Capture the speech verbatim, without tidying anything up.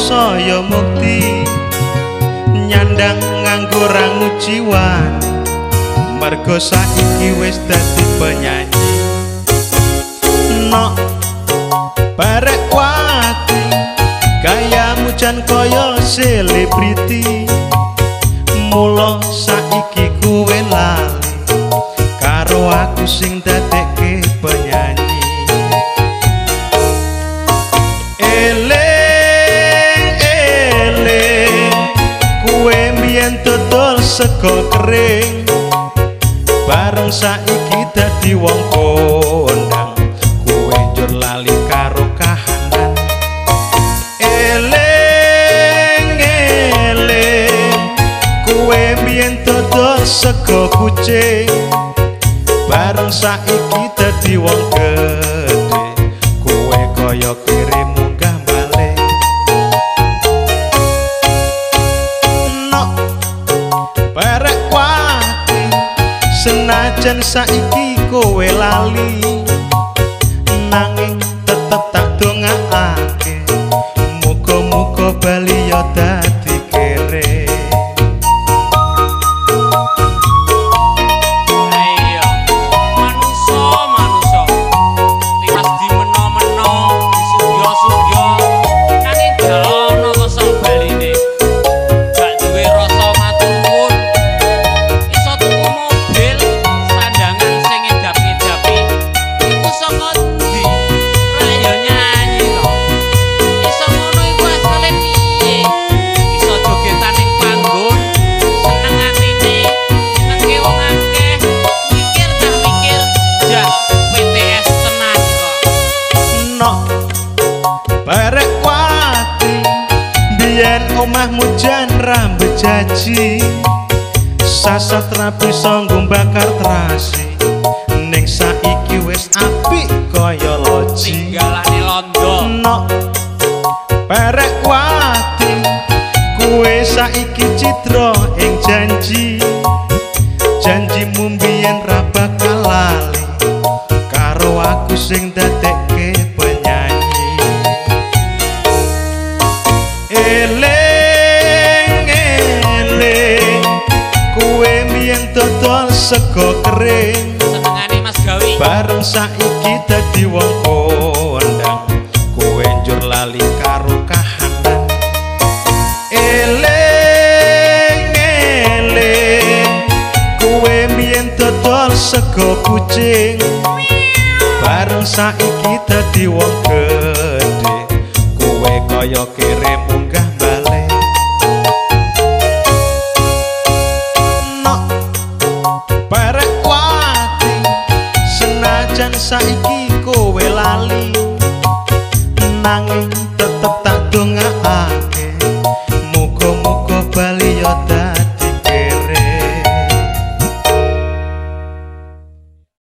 saya mukti nyandang nganggo rangujiwan mergo saiki wis dadi penyanyi nok barek wati gayamu jan kaya selebriti mula saiki kowe lali karo aku sing dadekke penyanyi eling eling kowe mbiyen dodol sego kering bareng saiki dadi wong kondang kowe njur lali karo kahanan eling eling kowe mbiyen dodol sego kucing bareng saiki dadi wong gedhe kowe kaya kirim munggah balik nok barek wati senajan saiki kowe lali nanging tetep tak dongakake muga-muga bali ya dadi kere barek wati biyen omahmu jan rambut jaji sasat rapi sanggo bakar terasi ning saiki wis apik kaya loji tinggalane londo nok barek wati kowe saiki citra ing janji janjimu mbiyen ra bakal lali karo aku sing dadekke eling eling kowe mbiyen dodol sego kering senengane Mas Gawi bareng saiki dadi wong kondang kowe njur lali karo kahanan eling eling kowe mbiyen dodol sego kucing bareng saiki dadi wong gedhe kowe kaya kirim munggah balik nok barek wati senajan saiki kowe lali nanging